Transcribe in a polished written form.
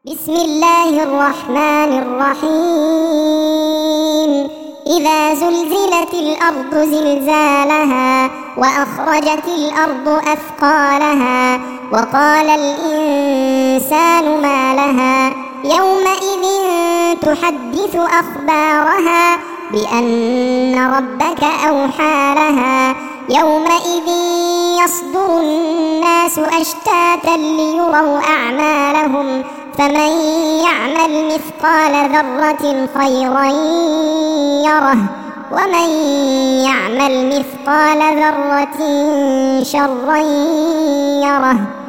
بسم الله الرحمن الرحيم. إذا زلزلت الأرض زلزالها وأخرجت الأرض أثقالها وقال الإنسان ما لها يومئذ تحدث أخبارها بأن ربك أوحى لها يومئذ يصدر الناس أشتاتا ليروا أعمالهم فمن يعمل مثقال ذرة خيرا يره ومن يعمل مثقال ذرة شرا يره.